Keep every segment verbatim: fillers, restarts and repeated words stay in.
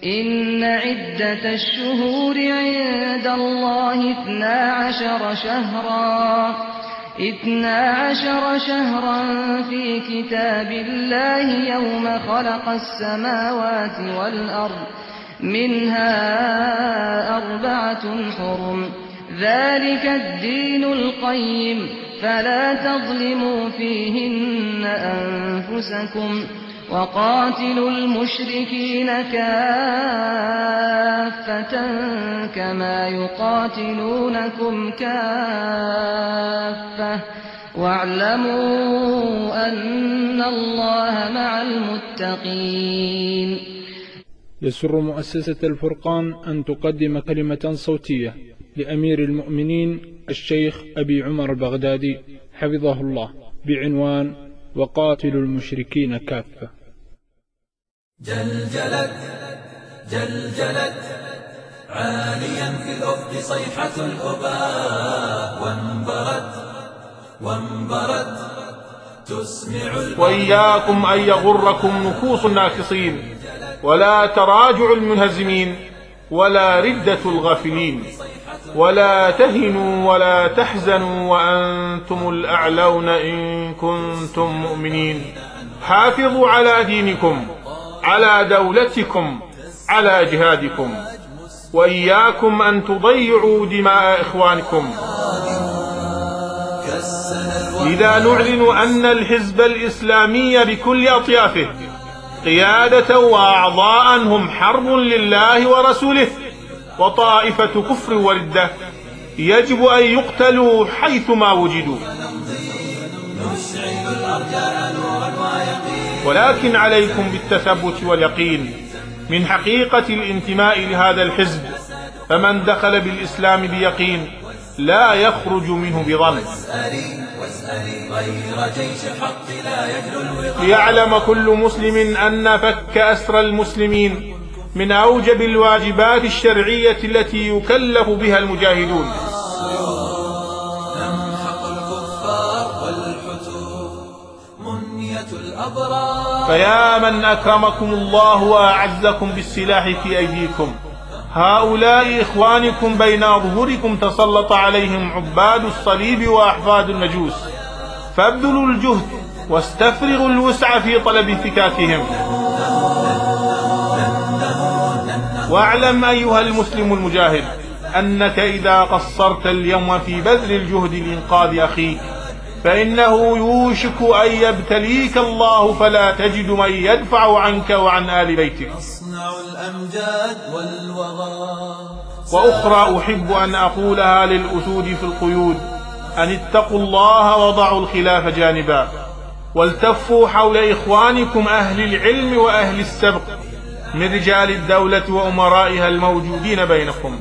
إن عدة الشهور عند الله اثنا عشر شهرا اثنا عشر شهرا في كتاب الله يوم خلق السماوات والأرض منها أربعة حرم ذلك الدين القيم فلا تظلموا فيهن أنفسكم وقاتلوا المشركين كافة كما يقاتلونكم كافة واعلموا أن الله مع المتقين. يسر مؤسسة الفرقان أن تقدم كلمة صوتية لأمير المؤمنين الشيخ أبي عمر البغدادي حفظه الله بعنوان وقاتلوا المشركين كافة. جلجلت جلجلت عاليا في الأفق صيحة الأباء وانبرت وانبرت تسمع. وإياكم أن يغركم نفوس الناكصين ولا تراجع المنهزمين ولا ردة الغافلين ولا تهنوا ولا تحزنوا وأنتم الأعلون إن كنتم مؤمنين. حافظوا على دينكم على دولتكم على جهادكم وإياكم أن تضيعوا دماء إخوانكم. إذا نعلن أن الحزب الإسلامي بكل أطيافه قيادة وأعضاء هم حرب لله ورسوله وطائفة كفر وردة يجب أن يقتلوا حيثما وجدوا، ولكن عليكم بالتثبت واليقين من حقيقة الانتماء لهذا الحزب، فمن دخل بالإسلام بيقين لا يخرج منه بظن. ليعلم كل مسلم أن فك أسر المسلمين من أوجب الواجبات الشرعية التي يكلف بها المجاهدون. فيا من أكرمكم الله وأعزكم بالسلاح في أيديكم، هؤلاء إخوانكم بين أظهركم تسلط عليهم عباد الصليب وأحفاد المجوس، فابذلوا الجهد واستفرغوا الوسع في طلب فكاكهم. واعلم أيها المسلم المجاهد أنك إذا قصرت اليوم في بذل الجهد لإنقاذ أخيك فإنه يوشك أن يبتليك الله فلا تجد من يدفع عنك وعن آل بيتك. وأخرى أحب أن أقولها للأسود في القيود، أن اتقوا الله وضعوا الخلاف جانبا والتفوا حول إخوانكم أهل العلم وأهل السبق من رجال الدولة وأمرائها الموجودين بينكم.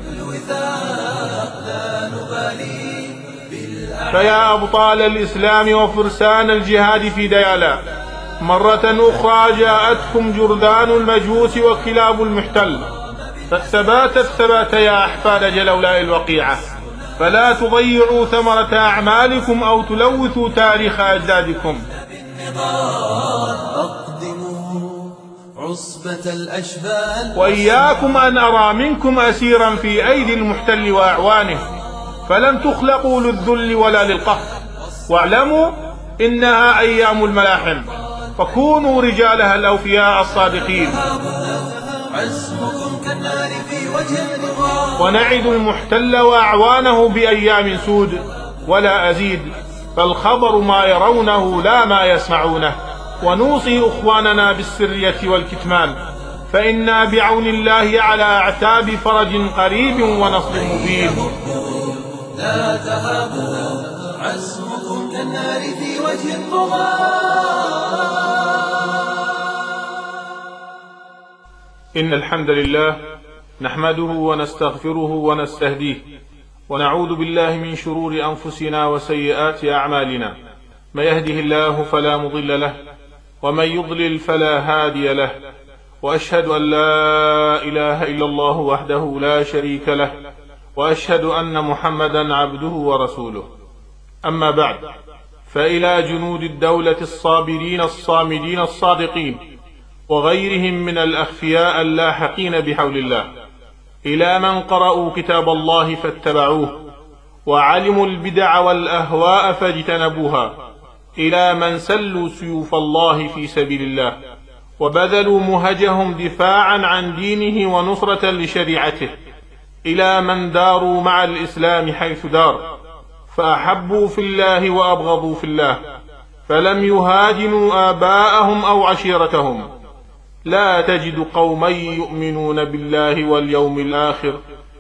فيا أبطال الإسلام وفرسان الجهاد في ديالا، مرة أخرى جاءتكم جرذان المجوس وكلاب المحتل، فالثبات الثبات يا أحفاد جلولاء الوقيعة، فلا تضيعوا ثمرة أعمالكم أو تلوثوا تاريخ أجدادكم. وإياكم أن أرى منكم أسيرا في أيدي المحتل وأعوانه، فلن تخلقوا للذل ولا للقهر، واعلموا إنها أيام الملاحم، فكونوا رجالها الأوفياء الصادقين. ونعد المحتل وأعوانه بأيام سود ولا أزيد، فالخبر ما يرونه لا ما يسمعونه. ونوصي أخواننا بالسرية والكتمان، فإنا بعون الله على أعتاب فرج قريب ونصر مبين. لا تهابوا عزمكم كالنار في وجه الطغاة. إن الحمد لله نحمده ونستغفره ونستهديه، ونعوذ بالله من شرور أنفسنا وسيئات أعمالنا، من يهده الله فلا مضل له ومن يضلل فلا هادي له، وأشهد أن لا إله إلا الله وحده لا شريك له، وأشهد أن محمدا عبده ورسوله. أما بعد، فإلى جنود الدولة الصابرين الصامدين الصادقين وغيرهم من الأخفياء اللاحقين بحول الله، إلى من قرأوا كتاب الله فاتبعوه وعلموا البدع والأهواء فاجتنبوها، إلى من سلوا سيوف الله في سبيل الله وبذلوا مهجهم دفاعا عن دينه ونصرة لشريعته، إلى من داروا مع الإسلام حيث دار، فأحبوا في الله وأبغضوا في الله، فلم يهاجموا آباءهم أو عشيرتهم. لا تجد قوما يؤمنون بالله واليوم الآخر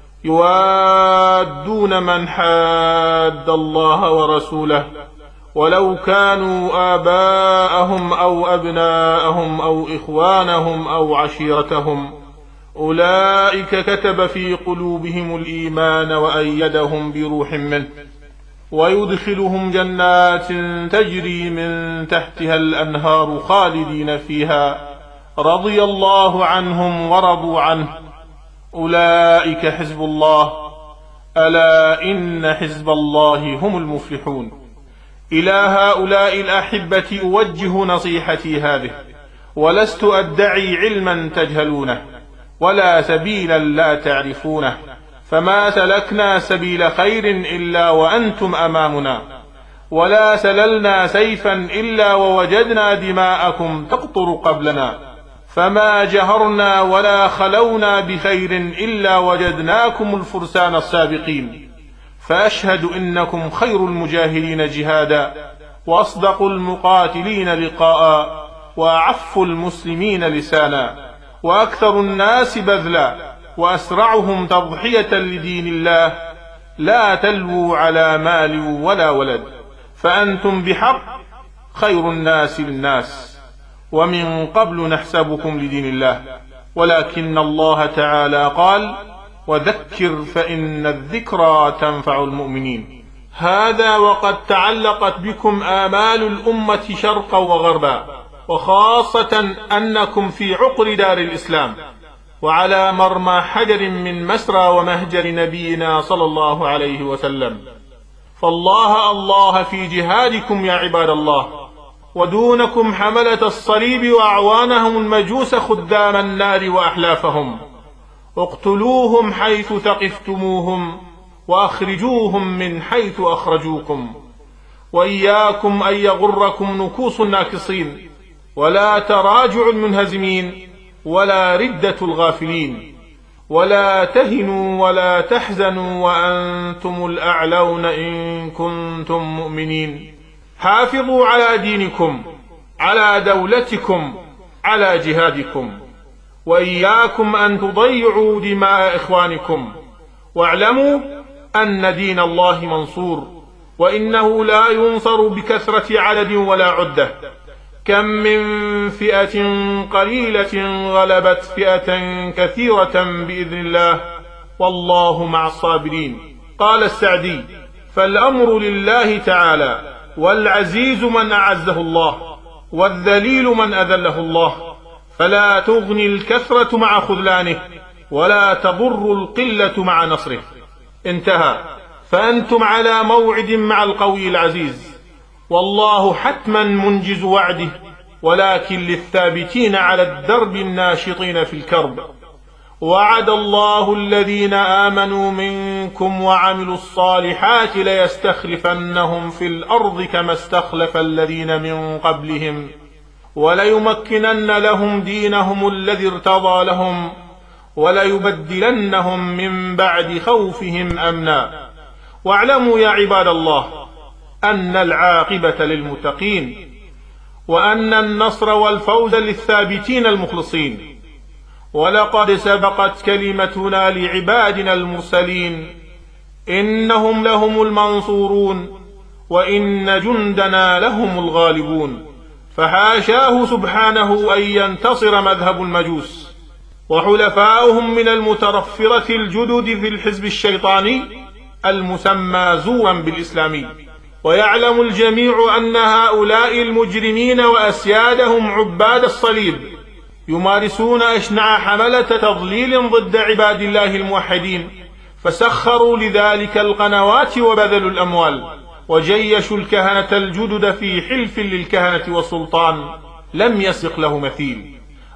يوادون من حاد الله ورسوله ولو كانوا آباءهم أو أبناءهم أو إخوانهم أو عشيرتهم، أولئك كتب في قلوبهم الإيمان وأيدهم بروح منه ويدخلهم جنات تجري من تحتها الأنهار خالدين فيها، رضي الله عنهم ورضوا عنه، أولئك حزب الله، ألا إن حزب الله هم المفلحون. إلى هؤلاء الأحبة أوجه نصيحتي هذه، ولست أدعي علما تجهلونه ولا سبيلا لا تعرفونه، فما سلكنا سبيل خير إلا وأنتم أمامنا، ولا سللنا سيفا إلا ووجدنا دماءكم تقطر قبلنا، فما جهرنا ولا خلونا بخير إلا وجدناكم الفرسان السابقين، فأشهد إنكم خير المجاهدين جهادا وأصدق المقاتلين لقاء وأعف المسلمين لسانا وأكثر الناس بذلا وأسرعهم تضحية لدين الله، لا تلووا على مال ولا ولد، فأنتم بحق خير الناس للناس، ومن قبل نحسبكم لدين الله، ولكن الله تعالى قال: وذكر فإن الذكرى تنفع المؤمنين. هذا وقد تعلقت بكم آمال الأمة شرقا وغربا، وخاصة أنكم في عقر دار الإسلام وعلى مرمى حجر من مسرى ومهجر نبينا صلى الله عليه وسلم، فالله الله في جهادكم يا عباد الله، ودونكم حملة الصليب وأعوانهم المجوس خدام النار وأحلافهم، اقتلوهم حيث ثقفتموهم وأخرجوهم من حيث أخرجوكم، وإياكم أن يغركم نكوص الناكصين ولا تراجع المنهزمين ولا ردة الغافلين، ولا تهنوا ولا تحزنوا وأنتم الأعلون إن كنتم مؤمنين. حافظوا على دينكم، على دولتكم، على جهادكم، وإياكم أن تضيعوا دماء إخوانكم، واعلموا أن دين الله منصور، وإنه لا ينصر بكثرة عدد ولا عدة. كم من فئة قليلة غلبت فئة كثيرة بإذن الله، والله مع الصابرين. قال السعدي: فالأمر لله تعالى، والعزيز من أعزه الله، والذليل من أذله الله، فلا تغني الكثرة مع خذلانه، ولا تضر القلة مع نصره. انتهى. فأنتم على موعد مع القوي العزيز، والله حتما منجز وعده، ولكن للثابتين على الدرب الناشطين في الكرب. وعد الله الذين آمنوا منكم وعملوا الصالحات ليستخلفنهم في الأرض كما استخلف الذين من قبلهم، وليمكنن لهم دينهم الذي ارتضى لهم، وليبدلنهم من بعد خوفهم أمنا. واعلموا يا عباد الله أن العاقبة للمتقين، وأن النصر والفوز للثابتين المخلصين. ولقد سبقت كلمتنا لعبادنا المرسلين، إنهم لهم المنصورون، وإن جندنا لهم الغالبون. فحاشاه سبحانه أن ينتصر مذهب المجوس وحلفاؤهم من المترفرة الجدد في الحزب الشيطاني المسمى زورا بالإسلامي. ويعلم الجميع أن هؤلاء المجرمين وأسيادهم عباد الصليب يمارسون أشنع حملة تضليل ضد عباد الله الموحدين، فسخروا لذلك القنوات وبذلوا الأموال، وجيشوا الكهنة الجدد في حلف للكهنة والسلطان لم يسق له مثيل.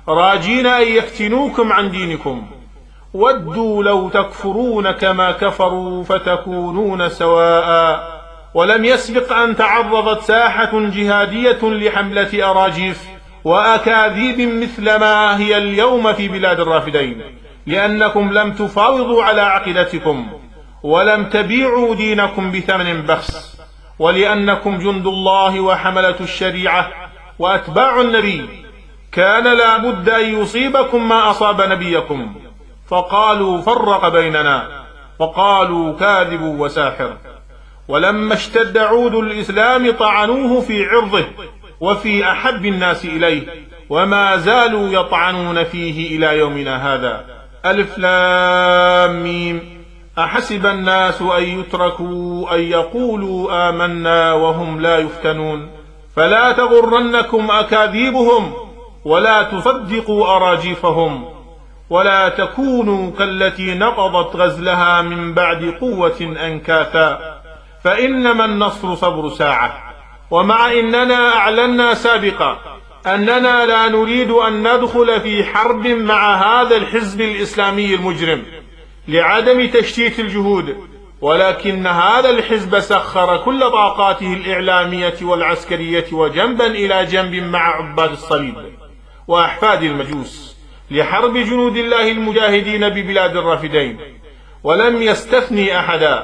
راجين أن يفتنوكم عن دينكم، ودوا لو تكفرون كما كفروا فتكونون سواء. ولم يسبق أن تعرضت ساحة جهادية لحملة أراجيف وأكاذيب مثل ما هي اليوم في بلاد الرافدين، لأنكم لم تفاوضوا على عقيدتكم ولم تبيعوا دينكم بثمن بخس، ولأنكم جند الله وحملة الشريعة وأتباع النبي، كان لا بد أن يصيبكم ما أصاب نبيكم، فقالوا فرق بيننا، وقالوا كاذب وساحر. ولما اشتد عود الإسلام طعنوه في عرضه وفي أحب الناس إليه، وما زالوا يطعنون فيه إلى يومنا هذا. ألف لام ميم. أحسب الناس أن يتركوا أن يقولوا آمنا وهم لا يفتنون، فلا تغرنكم أكاذيبهم ولا تصدقوا أراجيفهم، ولا تكونوا كالتي نقضت غزلها من بعد قوة أنكاثا، فإنما النصر صبر ساعة. ومع إننا أعلنا سابقا أننا لا نريد أن ندخل في حرب مع هذا الحزب الإسلامي المجرم لعدم تشتيت الجهود، ولكن هذا الحزب سخر كل طاقاته الإعلامية والعسكرية وجنبا إلى جنب مع عباد الصليب وأحفاد المجوس لحرب جنود الله المجاهدين ببلاد الرافدين، ولم يستثني أحدا،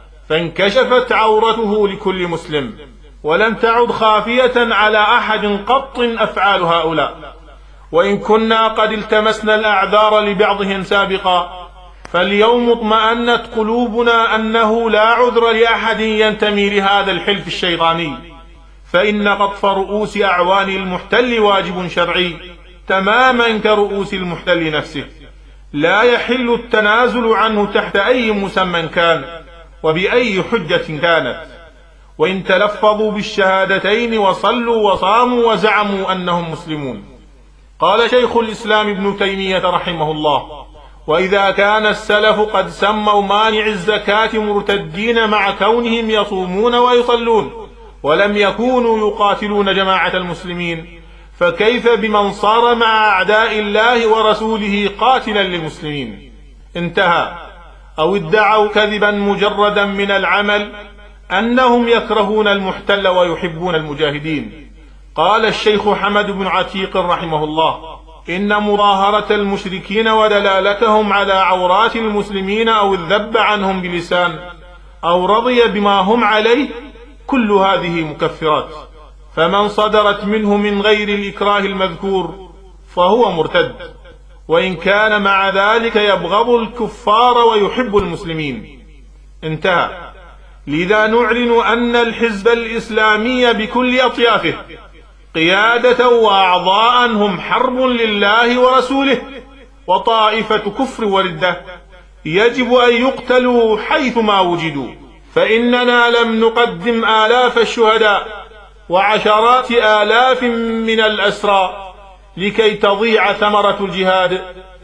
فانكشفت عورته لكل مسلم، ولم تعد خافية على أحد قط أفعال هؤلاء. وإن كنا قد التمسنا الأعذار لبعضهم سابقا، فاليوم اطمأنت قلوبنا أنه لا عذر لأحد ينتمي لهذا الحلف الشيطاني، فإن قطف رؤوس أعوان المحتل واجب شرعي تماما كرؤوس المحتل نفسه، لا يحل التنازل عنه تحت أي مسمى كان وبأي حجة كانت، وإن تلفظوا بالشهادتين وصلوا وصاموا وزعموا أنهم مسلمون. قال شيخ الإسلام ابن تيمية رحمه الله: وإذا كان السلف قد سموا مانع الزكاة مرتدين مع كونهم يصومون ويصلون ولم يكونوا يقاتلون جماعة المسلمين، فكيف بمن صار مع أعداء الله ورسوله قاتلا للمسلمين؟ انتهى. أو ادعوا كذبا مجردا من العمل أنهم يكرهون المحتل ويحبون المجاهدين. قال الشيخ حمد بن عتيق رحمه الله: إن مظاهرة المشركين ودلالتهم على عورات المسلمين أو الذب عنهم بلسان أو رضي بما هم عليه كل هذه مكفرات، فمن صدرت منه من غير الإكراه المذكور فهو مرتد، وإن كان مع ذلك يبغض الكفار ويحب المسلمين. انتهى. لذا نعلن أن الحزب الإسلامي بكل أطيافه قيادة وأعضاء هم حرب لله ورسوله وطائفة كفر وردة، يجب أن يقتلوا حيثما وجدوا، فإننا لم نقدم آلاف الشهداء وعشرات آلاف من الأسرى لكي تضيع ثمرة الجهاد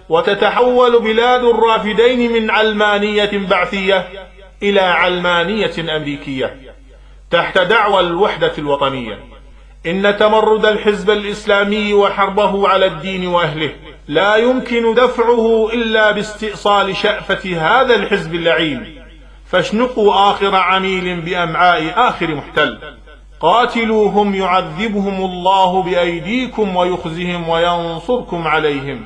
وتتحول بلاد الرافدين من علمانية بعثية إلى علمانية أمريكية تحت دعوى الوحدة الوطنية. إن تمرد الحزب الإسلامي وحربه على الدين وأهله لا يمكن دفعه إلا باستئصال شأفة هذا الحزب اللعين، فاشنقوا آخر عميل بأمعاء آخر محتل، قاتلوهم يعذبهم الله بأيديكم ويخزهم وينصركم عليهم.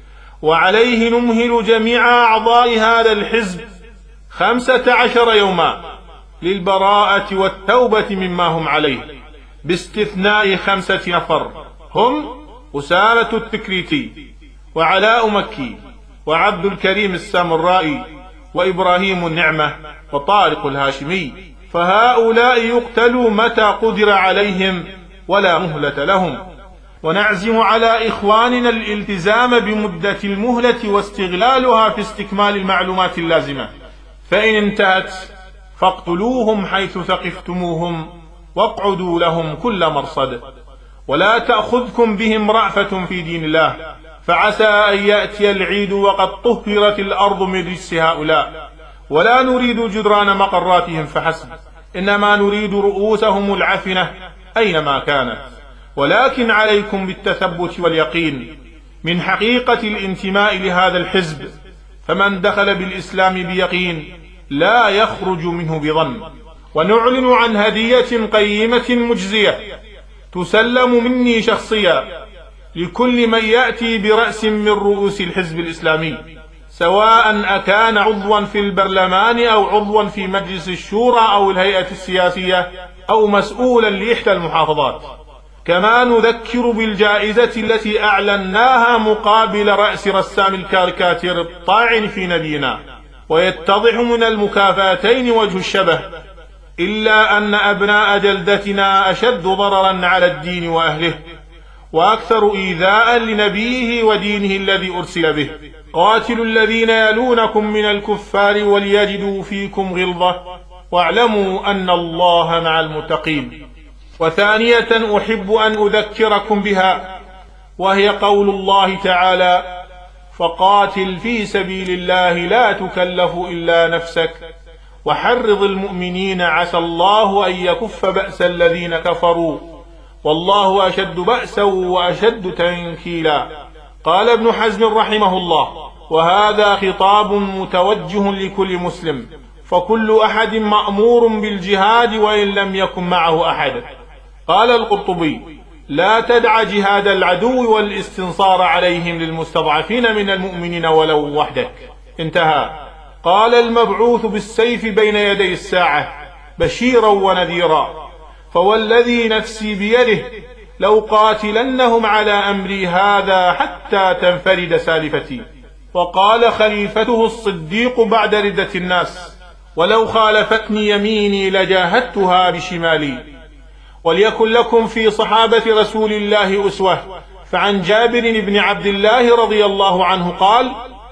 وعليه نمهل جميع أعضاء هذا الحزب خمسة عشر يوما للبراءة والتوبة مما هم عليه، باستثناء خمسة نفر هم أسامة التكريتي وعلاء مكي وعبد الكريم السامرائي وإبراهيم النعمة وطارق الهاشمي، فهؤلاء يقتلوا متى قدر عليهم ولا مهلة لهم. ونعزم على إخواننا الالتزام بمدة المهلة واستغلالها في استكمال المعلومات اللازمة، فإن انتهت فاقتلوهم حيث ثقفتموهم واقعدوا لهم كل مرصد، ولا تأخذكم بهم رأفة في دين الله، فعسى أن يأتي العيد وقد طهرت الأرض من رجس هؤلاء. ولا نريد جدران مقراتهم فحسب، إنما نريد رؤوسهم العفنة أينما كانت. ولكن عليكم بالتثبت واليقين، من حقيقة الانتماء لهذا الحزب، فمن دخل بالإسلام بيقين لا يخرج منه بظن. ونعلن عن هدية قيمة مجزية تسلم مني شخصيا لكل من يأتي برأس من رؤوس الحزب الإسلامي، سواء أكان عضوا في البرلمان أو عضوا في مجلس الشورى أو الهيئة السياسية أو مسؤولا لإحدى المحافظات. كما نذكر بالجائزة التي أعلناها مقابل رأس رسام الكاريكاتير الطاعن في نبينا، ويتضح من المكافاتين وجه الشبه، إلا أن أبناء جلدتنا أشد ضررا على الدين وأهله وأكثر إيذاء لنبيه ودينه الذي أرسل به. قاتلوا الذين يلونكم من الكفار وليجدوا فيكم غلظة واعلموا أن الله مع المتقين. وثانية أحب أن أذكركم بها، وهي قول الله تعالى: فقاتل في سبيل الله لا تكلف إلا نفسك وحرض المؤمنين عسى الله أن يكف بأس الذين كفروا والله أشد بأسا وأشد تنكيلا. قال ابن حزم رحمه الله: وهذا خطاب متوجه لكل مسلم، فكل أحد مأمور بالجهاد وإن لم يكن معه أحد. قال القرطبي: لا تدع جهاد العدو والاستنصار عليهم للمستضعفين من المؤمنين ولو وحدك. انتهى. قال المبعوث بالسيف بين يدي الساعة بشيرا ونذيرا، فوالذي نفسي بيده لو قاتلنهم على أمري هذا حتى تنفرد سالفتي. وقال خليفته الصديق بعد ردة الناس: ولو خالفتني يميني لجاهدتها بشمالي. وليكن لكم في صحابة رسول الله أسوة. فعن جابر بن عبد الله رضي الله عنه قال: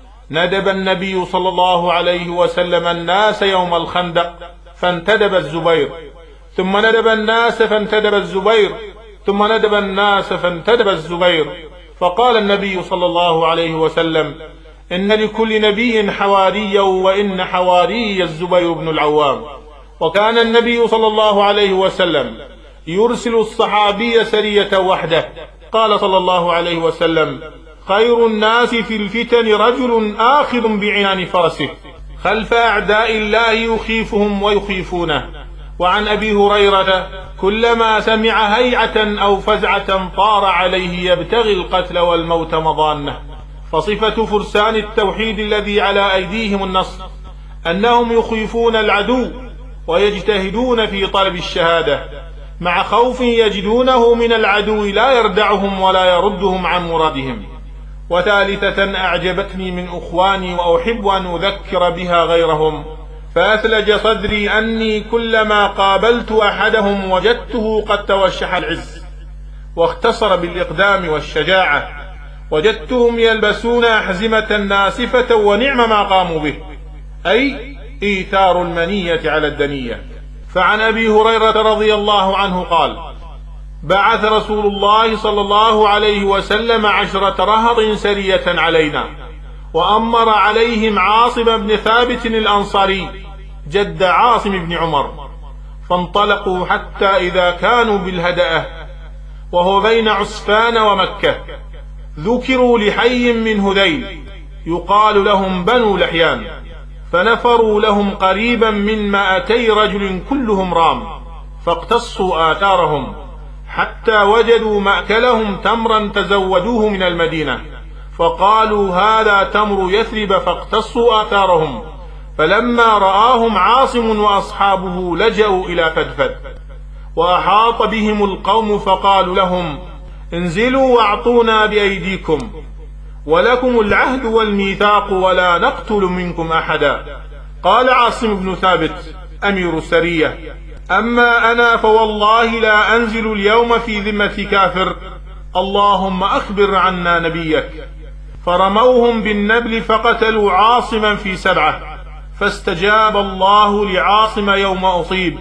ندب النبي صلى الله عليه وسلم الناس يوم الخندق فانتدب الزبير، ثم ندب الناس فانتدب الزبير، ثم ندب الناس فانتدب الزبير، فقال النبي صلى الله عليه وسلم: إن لكل نبي حواريا وإن حواري الزبير بن العوام. وكان النبي صلى الله عليه وسلم يرسل الصحابي سرية وحده. قال صلى الله عليه وسلم: خير الناس في الفتن رجل آخذ بعنان فرسه خلف أعداء الله يخيفهم ويخيفونه. وعن أبي هريرة: كلما سمع هيعة أو فزعة طار عليه يبتغي القتل والموت مضانه. فصفة فرسان التوحيد الذي على أيديهم النصر أنهم يخيفون العدو ويجتهدون في طلب الشهادة مع خوف يجدونه من العدو لا يردعهم ولا يردهم عن مرادهم. وثالثة أعجبتني من أخواني وأحب أن أذكر بها غيرهم، فأثلج صدري أني كلما قابلت أحدهم وجدته قد توشح العز واختصر بالإقدام والشجاعة، وجدتهم يلبسون أحزمة ناسفة ونعم ما قاموا به، أي إيثار المنية على الدنية. فعن أبي هريرة رضي الله عنه قال: بعث رسول الله صلى الله عليه وسلم عشرة رهط سرية علينا، وأمر عليهم عاصم بن ثابت الأنصاري جد عاصم بن عمر، فانطلقوا حتى إذا كانوا بالهدأة وهو بين عسفان ومكة ذكروا لحي من هذيل يقال لهم بنو لحيان، فنفروا لهم قريبا من مائتي رجل كلهم رام، فاقتصوا آثارهم حتى وجدوا مأكلهم تمرا تزودوه من المدينة، فقالوا هذا تمر يثرب، فاقتصوا آثارهم. فلما رآهم عاصم وأصحابه لجأوا إلى فدفد، وأحاط بهم القوم فقالوا لهم: انزلوا واعطونا بأيديكم، ولكم العهد والميثاق ولا نقتل منكم أحدا. قال عاصم بن ثابت أمير السرية: أما أنا فوالله لا أنزل اليوم في ذمة كافر، اللهم أخبر عنا نبيك. فرموهم بالنبل فقتلوا عاصما في سبعة، فاستجاب الله لعاصم يوم أصيب،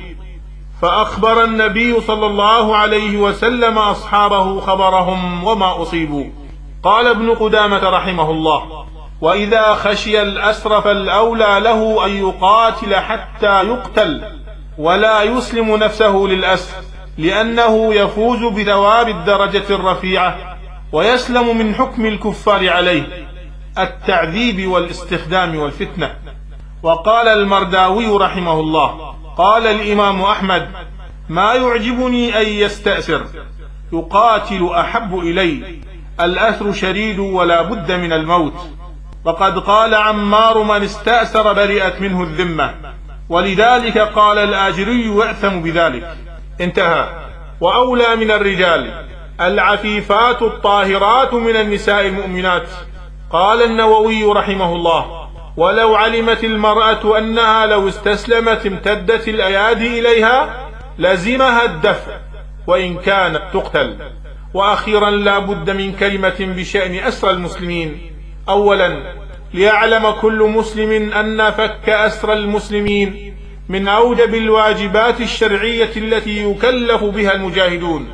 فأخبر النبي صلى الله عليه وسلم أصحابه خبرهم وما أصيبوا. قال ابن قدامة رحمه الله: وإذا خشي الأسر فالأولى له أن يقاتل حتى يقتل ولا يسلم نفسه للأسر، لأنه يفوز بثواب الدرجة الرفيعة ويسلم من حكم الكفار عليه التعذيب والاستخدام والفتنة. وقال المرداوي رحمه الله: قال الإمام أحمد: ما يعجبني أن يستأسر، يقاتل أحب إلي، الأسر شديد ولا بد من الموت. وقد قال عمار: من استأسر برئت منه الذمة، ولذلك قال الآجري: يأثم بذلك. انتهى. وأولى من الرجال العفيفات الطاهرات من النساء المؤمنات. قال النووي رحمه الله: ولو علمت المرأة أنها لو استسلمت امتدت الأيادي إليها لزمها الدفع وإن كانت تقتل. وأخيرا لا بد من كلمة بشأن أسرى المسلمين. أولا، ليعلم كل مسلم أن فك أسرى المسلمين من أوجب الواجبات الشرعية التي يكلف بها المجاهدون،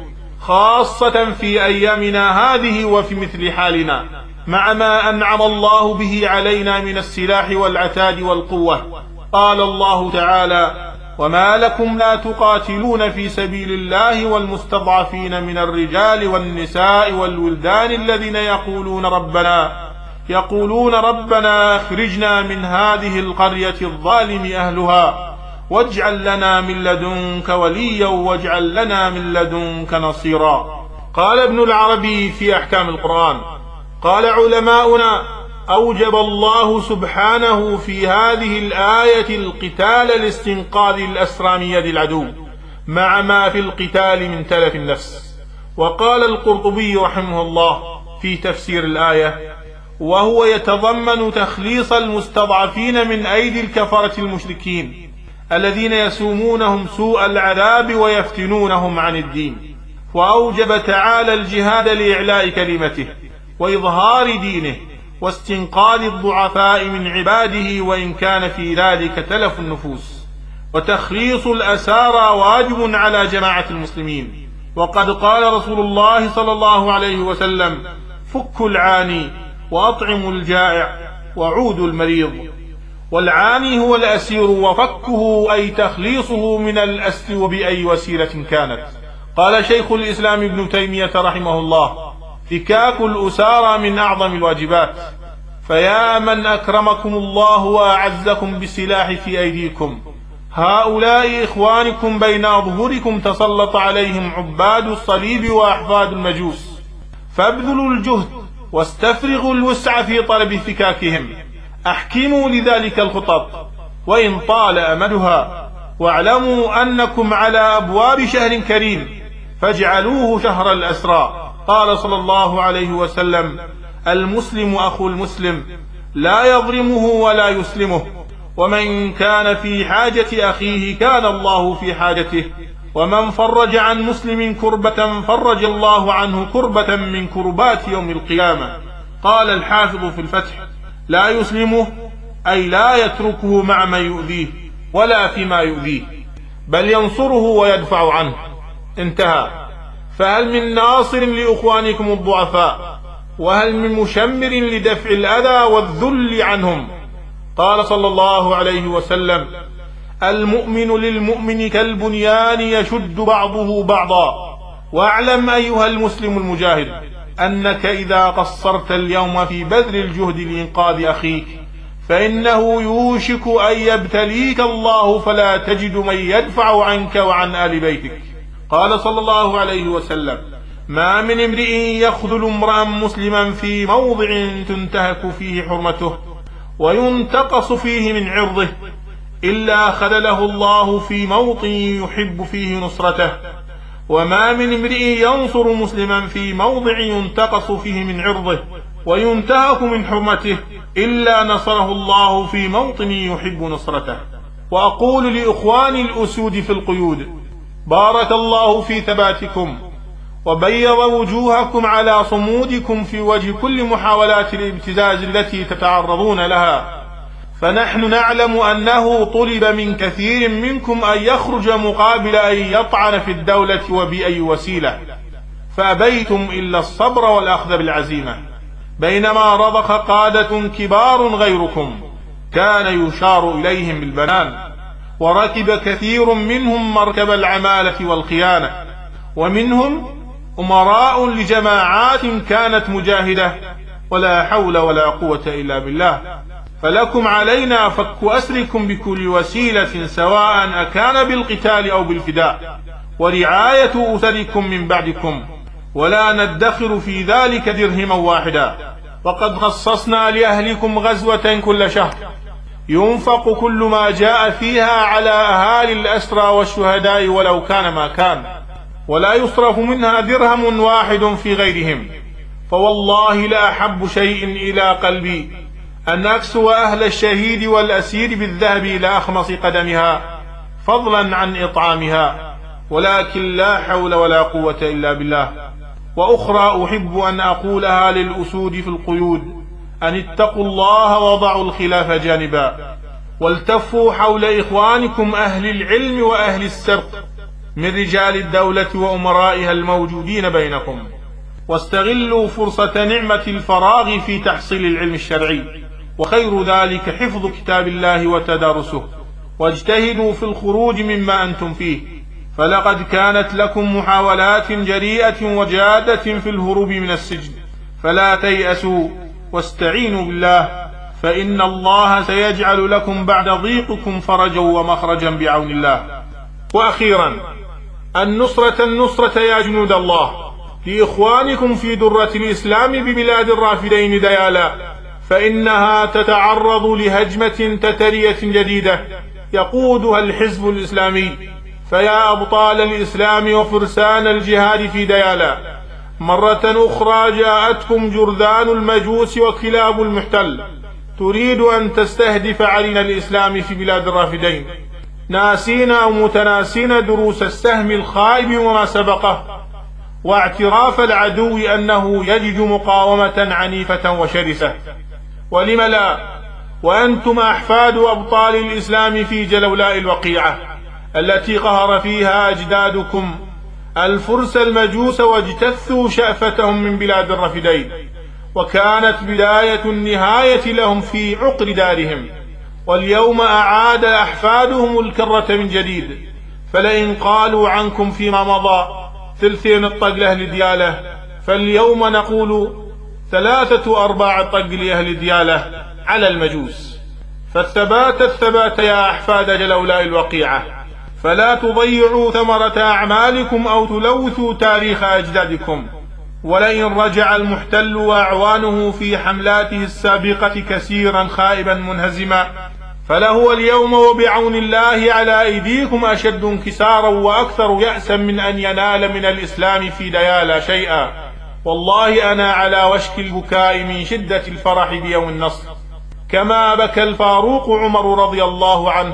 خاصة في أيامنا هذه وفي مثل حالنا، مع ما أنعم الله به علينا من السلاح والعتاد والقوة. قال الله تعالى: وما لكم لا تقاتلون في سبيل الله والمستضعفين من الرجال والنساء والولدان الذين يقولون ربنا يقولون ربنا اخرجنا من هذه القرية الظالم أهلها واجعل لنا من لدنك وليا واجعل لنا من لدنك نصيرا. قال ابن العربي في أحكام القرآن: قال علماؤنا: أوجب الله سبحانه في هذه الآية القتال لاستنقاذ الأسرى من يد العدو، مع ما في القتال من تلف النفس. وقال القرطبي رحمه الله في تفسير الآية: وهو يتضمن تخليص المستضعفين من أيدي الكفرة المشركين الذين يسومونهم سوء العذاب ويفتنونهم عن الدين. وأوجب تعالى الجهاد لإعلاء كلمته وإظهار دينه واستنقاذ الضعفاء من عباده، وإن كان في ذلك تلف النفوس. وتخليص الأسارى واجب على جماعة المسلمين. وقد قال رسول الله صلى الله عليه وسلم: فكوا العاني وأطعموا الجائع وعودوا المريض. والعاني هو الأسير، وفكه أي تخليصه من الأسر وبأي وسيلة كانت. قال شيخ الإسلام ابن تيمية رحمه الله: فكاك الأسارى من أعظم الواجبات، فيا من أكرمكم الله وأعزكم بالسلاح في أيديكم، هؤلاء إخوانكم بين أظهركم تسلط عليهم عباد الصليب وأحفاد المجوس، فابذلوا الجهد واستفرغوا الوسع في طلب فكاكهم، أحكموا لذلك الخطط وإن طال أمدها، واعلموا أنكم على أبواب شهر كريم فاجعلوه شهر الأسرى. قال صلى الله عليه وسلم: المسلم أخو المسلم لا يظلمه ولا يسلمه، ومن كان في حاجة أخيه كان الله في حاجته، ومن فرج عن مسلم كربة فرج الله عنه كربة من كربات يوم القيامة. قال الحافظ في الفتح: لا يسلمه أي لا يتركه مع من يؤذيه ولا فيما يؤذيه، بل ينصره ويدفع عنه. انتهى. فهل من ناصر لإخوانكم الضعفاء؟ وهل من مشمر لدفع الأذى والذل عنهم؟ قال صلى الله عليه وسلم: المؤمن للمؤمن كالبنيان يشد بعضه بعضا. واعلم أيها المسلم المجاهد أنك إذا قصرت اليوم في بذل الجهد لإنقاذ أخيك فإنه يوشك أن يبتليك الله فلا تجد من يدفع عنك وعن آل بيتك. قال صلى الله عليه وسلم: ما من امرئ يخذل امرأ مسلما في موضع تنتهك فيه حرمته وينتقص فيه من عرضه إلا خذله الله في موطن يحب فيه نصرته، وما من امرئ ينصر مسلما في موضع ينتقص فيه من عرضه وينتهك من حرمته إلا نصره الله في موطن يحب نصرته. وأقول لإخواني الأسود في القيود: بارك الله في ثباتكم وبيض وجوهكم على صمودكم في وجه كل محاولات الابتزاز التي تتعرضون لها، فنحن نعلم أنه طلب من كثير منكم أن يخرج مقابل أن يطعن في الدولة وبأي وسيلة، فأبيتم إلا الصبر والأخذ بالعزيمة، بينما رضخ قادة كبار غيركم كان يشار إليهم بالبنان، وركب كثير منهم مركب العمالة والخيانة، ومنهم أمراء لجماعات كانت مجاهدة، ولا حول ولا قوة إلا بالله. فلكم علينا فك أسركم بكل وسيلة، سواء أكان بالقتال أو بالفداء، ورعاية أسركم من بعدكم، ولا ندخر في ذلك درهما واحدا. وقد خصصنا لأهلكم غزوة كل شهر ينفق كل ما جاء فيها على أهالي الأسرى والشهداء ولو كان ما كان، ولا يصرف منها درهم واحد في غيرهم. فوالله لأحب شيء إلى قلبي أن أكسو أهل الشهيد والأسير بالذهب إلى أخمص قدمها، فضلا عن إطعامها، ولكن لا حول ولا قوة إلا بالله. وأخرى أحب أن أقولها للأسود في القيود، أن اتقوا الله وضعوا الخلاف جانبا، والتفوا حول إخوانكم أهل العلم وأهل السرق من رجال الدولة وأمرائها الموجودين بينكم، واستغلوا فرصة نعمة الفراغ في تحصيل العلم الشرعي، وخير ذلك حفظ كتاب الله وتدارسه، واجتهدوا في الخروج مما أنتم فيه، فلقد كانت لكم محاولات جريئة وجادة في الهروب من السجن، فلا تيأسوا واستعينوا بالله، فإن الله سيجعل لكم بعد ضيقكم فرجا ومخرجا بعون الله. وأخيرا، النصرة النصرة يا جنود الله لإخوانكم في درة الإسلام ببلاد الرافدين ديالا، فإنها تتعرض لهجمة تترية جديدة يقودها الحزب الإسلامي. فيا أبطال الإسلام وفرسان الجهاد في ديالا، مرة أخرى جاءتكم جرذان المجوس وكلاب المحتل تريد أن تستهدف علينا الإسلام في بلاد الرافدين، ناسين أو متناسين دروس السهم الخائب وما سبقه، واعتراف العدو أنه يجد مقاومة عنيفة وشرسة. ولم لا وأنتم أحفاد أبطال الإسلام في جلولاء الوقيعة التي قهر فيها أجدادكم الفرس المجوس واجتثوا شأفتهم من بلاد الرافدين، وكانت بداية النهاية لهم في عقر دارهم، واليوم أعاد أحفادهم الكرة من جديد. فلئن قالوا عنكم فيما مضى ثلثين الطق لأهل ديالة، فاليوم نقول ثلاثة أرباع الطق لأهل ديالة على المجوس. فالثبات الثبات يا أحفاد جلولاء الوقيعة، فلا تضيعوا ثمرة أعمالكم أو تلوثوا تاريخ أجدادكم. ولئن رجع المحتل وأعوانه في حملاته السابقة كثيرا خائبا منهزما، فلهو اليوم وبعون الله على أيديكم أشد انكسارا وأكثر يأسا من أن ينال من الإسلام في ديالا شيئا. والله أنا على وشك البكاء من شدة الفرح بيوم النصر، كما بكى الفاروق عمر رضي الله عنه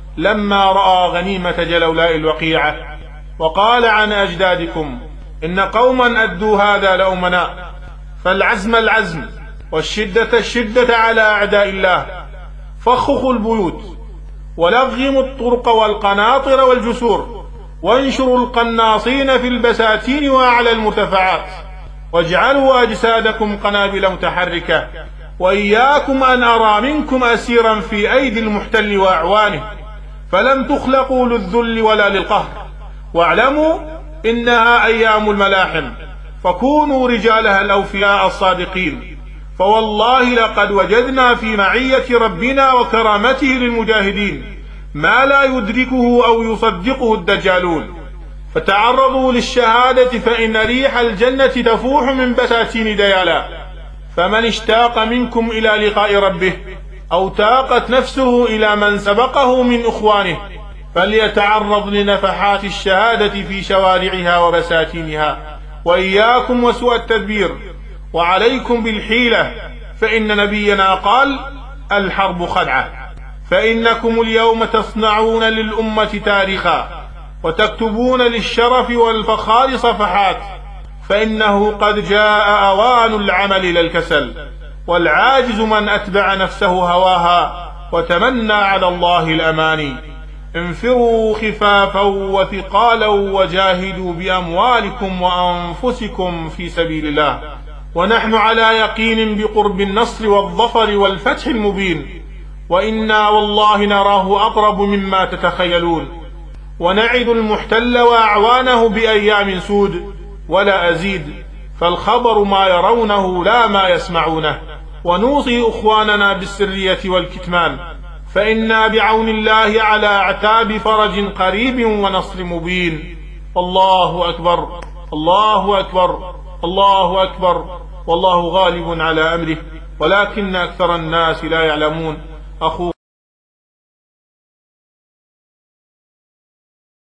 لما رأى غنيمة جلولاء الوقيعة، وقال عن أجدادكم: إن قوما أدوا هذا لأمناء، فالعزم العزم والشدة الشدة على أعداء الله، فخخوا البيوت ولغموا الطرق والقناطر والجسور، وانشروا القناصين في البساتين وأعلى المرتفعات، واجعلوا أجسادكم قنابل متحركة، وإياكم أن أرى منكم أسيرا في أيدي المحتل وأعوانه، فلم تخلقوا للذل ولا للقهر، واعلموا إنها أيام الملاحم، فكونوا رجالها الأوفياء الصادقين. فوالله لقد وجدنا في معية ربنا وكرامته للمجاهدين ما لا يدركه أو يصدقه الدجالون. فتعرضوا للشهادة فإن ريح الجنة تفوح من بساتين ديالا. فمن اشتاق منكم إلى لقاء ربه أو تاقت نفسه إلى من سبقه من إخوانه فليتعرض لنفحات الشهادة في شوارعها وبساتينها. وإياكم وسوء التدبير، وعليكم بالحيلة، فإن نبينا قال: الحرب خدعة. فإنكم اليوم تصنعون للأمة تاريخا، وتكتبون للشرف والفخار صفحات، فإنه قد جاء أوان العمل إلى الكسل، والعاجز من أتبع نفسه هواها وتمنى على الله الأماني. انفروا خفافا وثقالا وجاهدوا بأموالكم وأنفسكم في سبيل الله، ونحن على يقين بقرب النصر والظفر والفتح المبين، وإنا والله نراه أقرب مما تتخيلون. ونعد المحتل وأعوانه بأيام سود ولا أزيد، فالخبر ما يرونه لا ما يسمعونه. ونوصي أخواننا بالسرية والكتمان، فإنا بعون الله على أعتاب فرج قريب ونصر مبين. الله أكبر، الله أكبر، الله أكبر، والله غالب على أمره ولكن أكثر الناس لا يعلمون. أخو